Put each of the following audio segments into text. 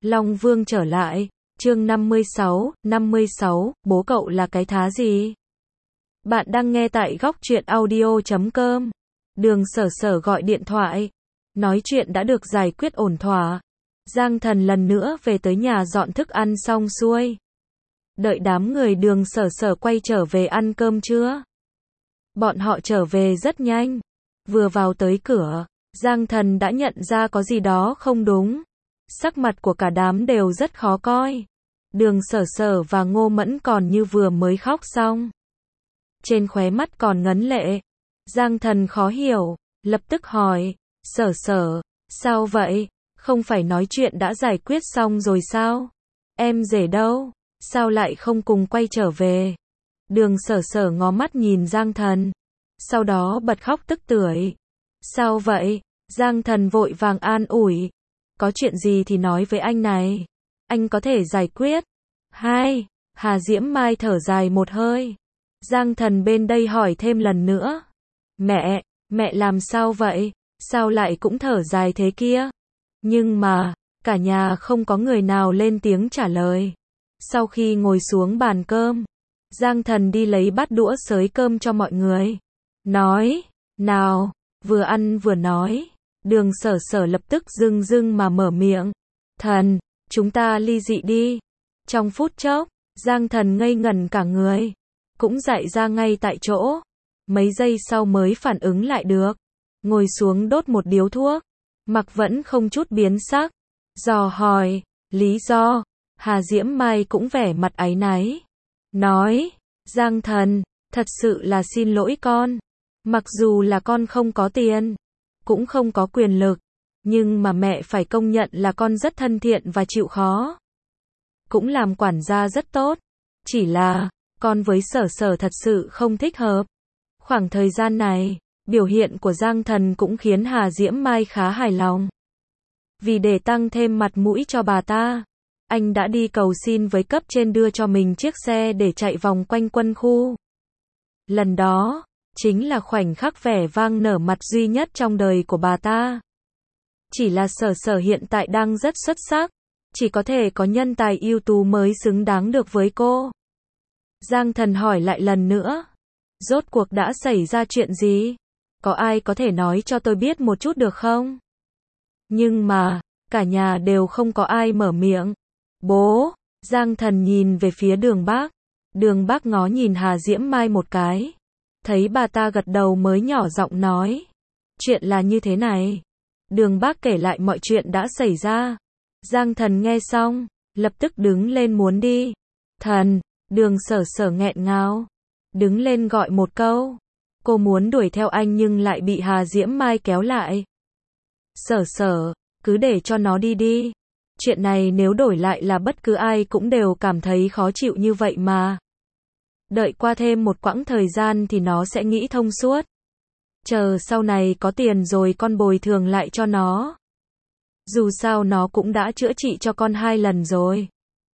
Long Vương trở lại, chương 56, bố cậu là cái thá gì? Bạn đang nghe tại góc truyện audio.com. Đường Sở Sở gọi điện thoại, nói chuyện đã được giải quyết ổn thỏa. Giang Thần lần nữa về tới nhà dọn thức ăn xong xuôi. Đợi đám người Đường Sở Sở quay trở về ăn cơm trưa. Bọn họ trở về rất nhanh. Vừa vào tới cửa, Giang Thần đã nhận ra có gì đó không đúng. Sắc mặt của cả đám đều rất khó coi. Đường Sở Sở và Ngô Mẫn còn như vừa mới khóc xong. Trên khóe mắt còn ngấn lệ. Giang Thần khó hiểu, lập tức hỏi, Sở Sở, sao vậy? Không phải nói chuyện đã giải quyết xong rồi sao? Em rể đâu? Sao lại không cùng quay trở về? Đường Sở Sở ngó mắt nhìn Giang Thần. Sau đó bật khóc tức tưởi. Sao vậy? Giang Thần vội vàng an ủi. Có chuyện gì thì nói với anh này. Anh có thể giải quyết. Hai, Hà Diễm Mai thở dài một hơi. Giang Thần bên đây hỏi thêm lần nữa. Mẹ làm sao vậy? Sao lại cũng thở dài thế kia? Nhưng mà, cả nhà không có người nào lên tiếng trả lời. Sau khi ngồi xuống bàn cơm, Giang Thần đi lấy bát đũa xới cơm cho mọi người. Nói, nào, vừa ăn vừa nói. Đường Sở Sở lập tức dưng mà mở miệng. Thần, chúng ta ly dị đi. Trong phút chốc, Giang Thần ngây ngẩn cả người. Cũng dại ra ngay tại chỗ. Mấy giây sau mới phản ứng lại được. Ngồi xuống đốt một điếu thuốc. Mặc vẫn không chút biến sắc. Dò hỏi, lý do. Hà Diễm Mai cũng vẻ mặt áy náy. Nói, Giang Thần, thật sự là xin lỗi con. Mặc dù là con không có tiền, cũng không có quyền lực, nhưng mà mẹ phải công nhận là con rất thân thiện và chịu khó. Cũng làm quản gia rất tốt. Chỉ là, con với Sở Sở thật sự không thích hợp. Khoảng thời gian này, biểu hiện của Giang Thần cũng khiến Hà Diễm Mai khá hài lòng. Vì để tăng thêm mặt mũi cho bà ta, anh đã đi cầu xin với cấp trên đưa cho mình chiếc xe để chạy vòng quanh quân khu. Lần đó, chính là khoảnh khắc vẻ vang nở mặt duy nhất trong đời của bà ta. Chỉ là Sở Sở hiện tại đang rất xuất sắc, chỉ có thể có nhân tài ưu tú mới xứng đáng được với cô. Giang Thần hỏi lại lần nữa. Rốt cuộc đã xảy ra chuyện gì? Có ai có thể nói cho tôi biết một chút được không? Nhưng mà, cả nhà đều không có ai mở miệng. Bố, Giang Thần nhìn về phía Đường Bác. Đường Bác ngó nhìn Hà Diễm Mai một cái. Thấy bà ta gật đầu mới nhỏ giọng nói. Chuyện là như thế này. Đường Bác kể lại mọi chuyện đã xảy ra. Giang Thần nghe xong, lập tức đứng lên muốn đi. Thần, Đường Sở Sở nghẹn ngào. Đứng lên gọi một câu. Cô muốn đuổi theo anh nhưng lại bị Hà Diễm Mai kéo lại. Sở Sở, cứ để cho nó đi đi. Chuyện này nếu đổi lại là bất cứ ai cũng đều cảm thấy khó chịu như vậy mà. Đợi qua thêm một quãng thời gian thì nó sẽ nghĩ thông suốt. Chờ sau này có tiền rồi con bồi thường lại cho nó. Dù sao nó cũng đã chữa trị cho con 2 lần rồi.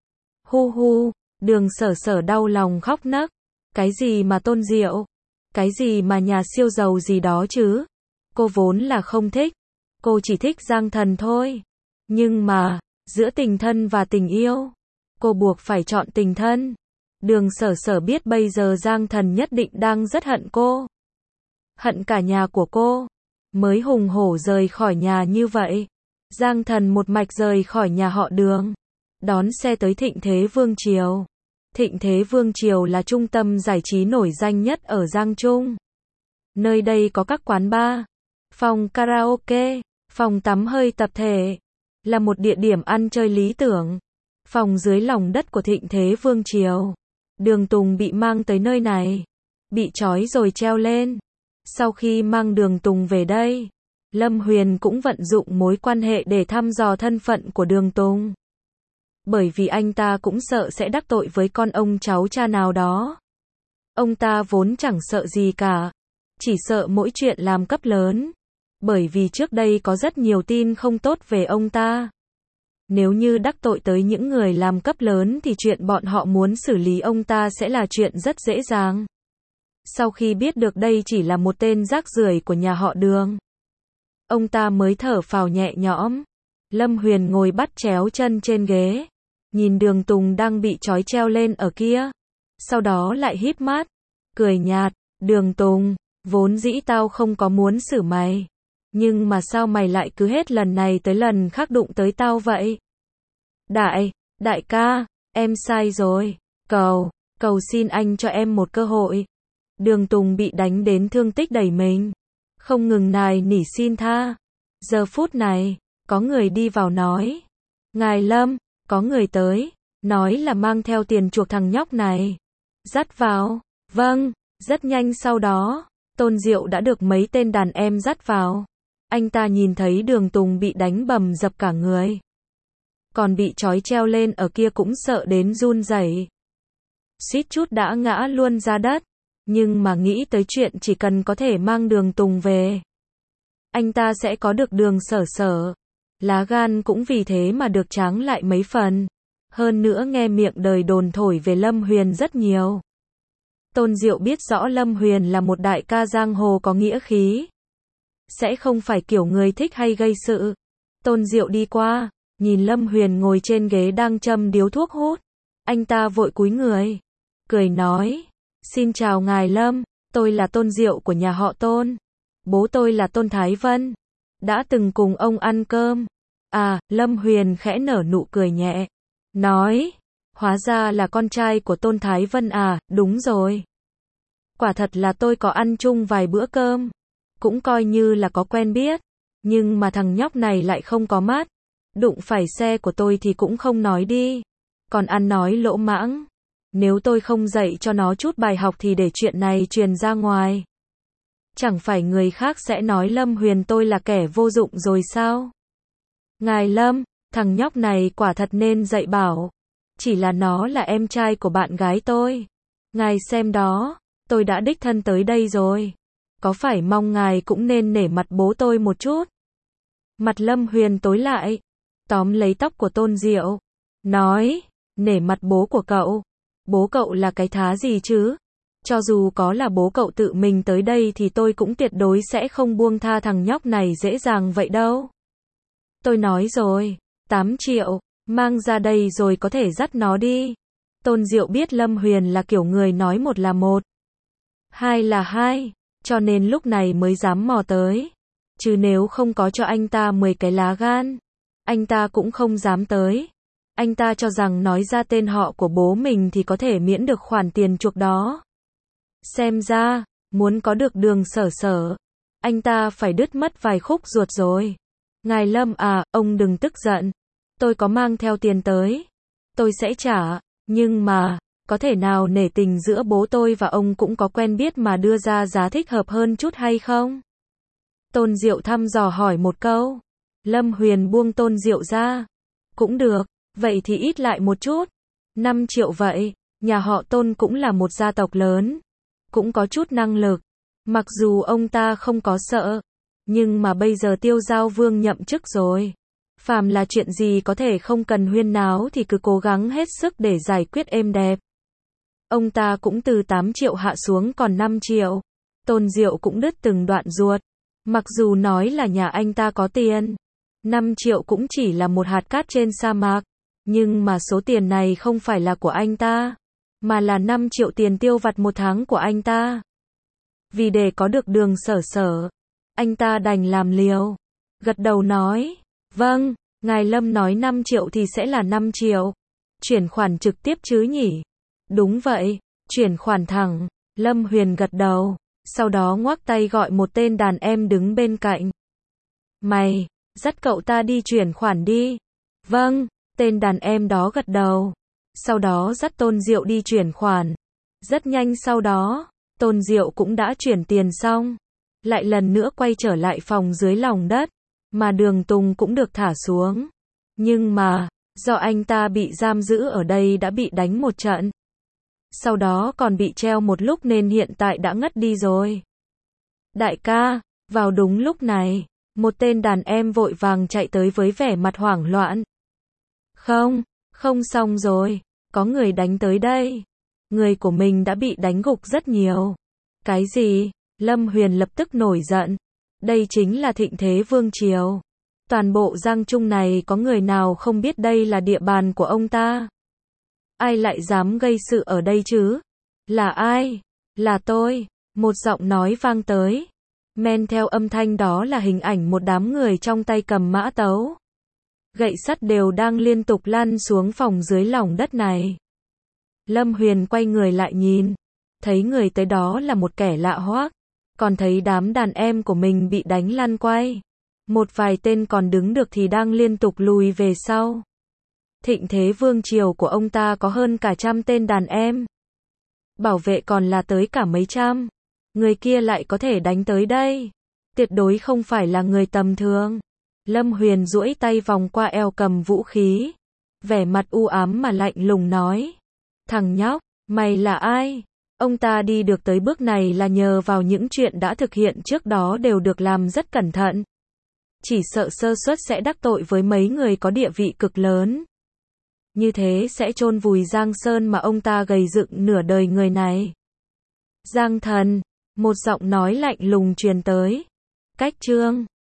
Hu hu, Đường Sở Sở đau lòng khóc nấc. Cái gì mà Tôn Diệu? Cái gì mà nhà siêu giàu gì đó chứ? Cô vốn là không thích. Cô chỉ thích Giang Thần thôi. Nhưng mà, giữa tình thân và tình yêu, cô buộc phải chọn tình thân. Đường Sở Sở biết bây giờ Giang Thần nhất định đang rất hận cô. Hận cả nhà của cô. Mới hùng hổ rời khỏi nhà như vậy. Giang Thần một mạch rời khỏi nhà họ Đường. Đón xe tới Thịnh Thế Vương Triều. Thịnh Thế Vương Triều là trung tâm giải trí nổi danh nhất ở Giang Trung. Nơi đây có các quán bar, phòng karaoke, phòng tắm hơi tập thể. Là một địa điểm ăn chơi lý tưởng. Phòng dưới lòng đất của Thịnh Thế Vương Triều. Đường Tùng bị mang tới nơi này. Bị trói rồi treo lên. Sau khi mang Đường Tùng về đây, Lâm Huyền cũng vận dụng mối quan hệ để thăm dò thân phận của Đường Tùng. Bởi vì anh ta cũng sợ sẽ đắc tội với con ông cháu cha nào đó. Ông ta vốn chẳng sợ gì cả. Chỉ sợ mỗi chuyện làm cấp lớn. Bởi vì trước đây có rất nhiều tin không tốt về ông ta. Nếu như đắc tội tới những người làm cấp lớn thì chuyện bọn họ muốn xử lý ông ta sẽ là chuyện rất dễ dàng. Sau khi biết được đây chỉ là một tên rác rưởi của nhà họ Đường, ông ta mới thở phào nhẹ nhõm. Lâm Huyền ngồi bắt chéo chân trên ghế, nhìn Đường Tùng đang bị trói treo lên ở kia. Sau đó lại híp mắt, cười nhạt, Đường Tùng, vốn dĩ tao không có muốn xử mày. Nhưng mà sao mày lại cứ hết lần này tới lần khác đụng tới tao vậy? Đại ca, em sai rồi, cầu xin anh cho em một cơ hội. Đường Tùng bị đánh đến thương tích đầy mình, không ngừng nài nỉ xin tha. Giờ phút này, có người đi vào nói, Ngài Lâm, có người tới, nói là mang theo tiền chuộc thằng nhóc này. Dắt vào, vâng, rất nhanh sau đó, Tôn Diệu đã được mấy tên đàn em dắt vào. Anh ta nhìn thấy Đường Tùng bị đánh bầm dập cả người, còn bị trói treo lên ở kia cũng sợ đến run rẩy, suýt chút đã ngã luôn ra đất. Nhưng mà nghĩ tới chuyện chỉ cần có thể mang Đường Tùng về, anh ta sẽ có được Đường Sở, lá gan cũng vì thế mà được tráng lại mấy phần. Hơn nữa nghe miệng đời đồn thổi về Lâm Huyền rất nhiều. Tôn Diệu biết rõ Lâm Huyền là một đại ca giang hồ có nghĩa khí, sẽ không phải kiểu người thích hay gây sự. Tôn Diệu đi qua, nhìn Lâm Huyền ngồi trên ghế đang châm điếu thuốc hút. Anh ta vội cúi người, cười nói, xin chào ngài Lâm, tôi là Tôn Diệu của nhà họ Tôn. Bố tôi là Tôn Thái Vân, đã từng cùng ông ăn cơm. À, Lâm Huyền khẽ nở nụ cười nhẹ, nói, hóa ra là con trai của Tôn Thái Vân à, đúng rồi. Quả thật là tôi có ăn chung vài bữa cơm, cũng coi như là có quen biết, nhưng mà thằng nhóc này lại không có mắt, đụng phải xe của tôi thì cũng không nói đi, còn ăn nói lỗ mãng. Nếu tôi không dạy cho nó chút bài học thì để chuyện này truyền ra ngoài, chẳng phải người khác sẽ nói Lâm Huyền tôi là kẻ vô dụng rồi sao? Ngài Lâm, thằng nhóc này quả thật nên dạy bảo, chỉ là nó là em trai của bạn gái tôi. Ngài xem đó, tôi đã đích thân tới đây rồi, có phải mong ngài cũng nên nể mặt bố tôi một chút. Mặt Lâm Huyền tối lại, tóm lấy tóc của Tôn Diệu, nói, nể mặt bố của cậu, bố cậu là cái thá gì chứ? Cho dù có là bố cậu tự mình tới đây thì tôi cũng tuyệt đối sẽ không buông tha thằng nhóc này dễ dàng vậy đâu. Tôi nói rồi, 8 triệu, mang ra đây rồi có thể dắt nó đi. Tôn Diệu biết Lâm Huyền là kiểu người nói một là một, hai là hai, cho nên lúc này mới dám mò tới. Chứ nếu không có cho anh ta 10 cái lá gan, anh ta cũng không dám tới. Anh ta cho rằng nói ra tên họ của bố mình thì có thể miễn được khoản tiền chuộc đó. Xem ra, muốn có được Đường Sở, anh ta phải đứt mất vài khúc ruột rồi. Ngài Lâm à, ông đừng tức giận. Tôi có mang theo tiền tới, tôi sẽ trả, nhưng mà, có thể nào nể tình giữa bố tôi và ông cũng có quen biết mà đưa ra giá thích hợp hơn chút hay không? Tôn Diệu thăm dò hỏi một câu. Lâm Huyền buông Tôn Diệu ra. Cũng được, vậy thì ít lại một chút. 5 triệu vậy, nhà họ Tôn cũng là một gia tộc lớn, cũng có chút năng lực. Mặc dù ông ta không có sợ, nhưng mà bây giờ Tiêu Giao Vương nhậm chức rồi. Phàm là chuyện gì có thể không cần huyên náo thì cứ cố gắng hết sức để giải quyết êm đẹp. Ông ta cũng từ 8 triệu hạ xuống còn 5 triệu. Tôn Diệu cũng đứt từng đoạn ruột. Mặc dù nói là nhà anh ta có tiền, 5 triệu cũng chỉ là một hạt cát trên sa mạc. Nhưng mà số tiền này không phải là của anh ta, mà là 5 triệu tiền tiêu vặt một tháng của anh ta. Vì để có được Đường Sở, anh ta đành làm liều. Gật đầu nói, vâng, ngài Lâm nói 5 triệu thì sẽ là 5 triệu. Chuyển khoản trực tiếp chứ nhỉ? Đúng vậy, chuyển khoản thẳng. Lâm Huyền gật đầu, sau đó ngoắc tay gọi một tên đàn em đứng bên cạnh. Mày, dắt cậu ta đi chuyển khoản đi. Vâng, tên đàn em đó gật đầu. Sau đó dắt Tôn Diệu đi chuyển khoản. Rất nhanh sau đó, Tôn Diệu cũng đã chuyển tiền xong. Lại lần nữa quay trở lại phòng dưới lòng đất, mà Đường Tùng cũng được thả xuống. Nhưng mà, do anh ta bị giam giữ ở đây đã bị đánh một trận, sau đó còn bị treo một lúc nên hiện tại đã ngất đi rồi. Đại ca, vào đúng lúc này, một tên đàn em vội vàng chạy tới với vẻ mặt hoảng loạn. Không xong rồi, có người đánh tới đây. Người của mình đã bị đánh gục rất nhiều. Cái gì? Lâm Huyền lập tức nổi giận. Đây chính là thịnh thế vương triều. Toàn bộ Giang Trung này có người nào không biết đây là địa bàn của ông ta? Ai lại dám gây sự ở đây chứ? Là ai? Là tôi. Một giọng nói vang tới. Men theo âm thanh đó là hình ảnh một đám người trong tay cầm mã tấu. Gậy sắt đều đang liên tục lăn xuống phòng dưới lòng đất này. Lâm Huyền quay người lại nhìn. Thấy người tới đó là một kẻ lạ hoắc. Còn thấy đám đàn em của mình bị đánh lăn quay. Một vài tên còn đứng được thì đang liên tục lùi về sau. Thịnh thế vương triều của ông ta có hơn cả 100 tên đàn em. Bảo vệ còn là tới cả mấy trăm. Người kia lại có thể đánh tới đây. Tuyệt đối không phải là người tầm thường. Lâm Huyền duỗi tay vòng qua eo cầm vũ khí. Vẻ mặt u ám mà lạnh lùng nói. Thằng nhóc, mày là ai? Ông ta đi được tới bước này là nhờ vào những chuyện đã thực hiện trước đó đều được làm rất cẩn thận. Chỉ sợ sơ suất sẽ đắc tội với mấy người có địa vị cực lớn. Như thế sẽ chôn vùi Giang Sơn mà ông ta gầy dựng nửa đời người này. Giang thần, một giọng nói lạnh lùng truyền tới. Cách chương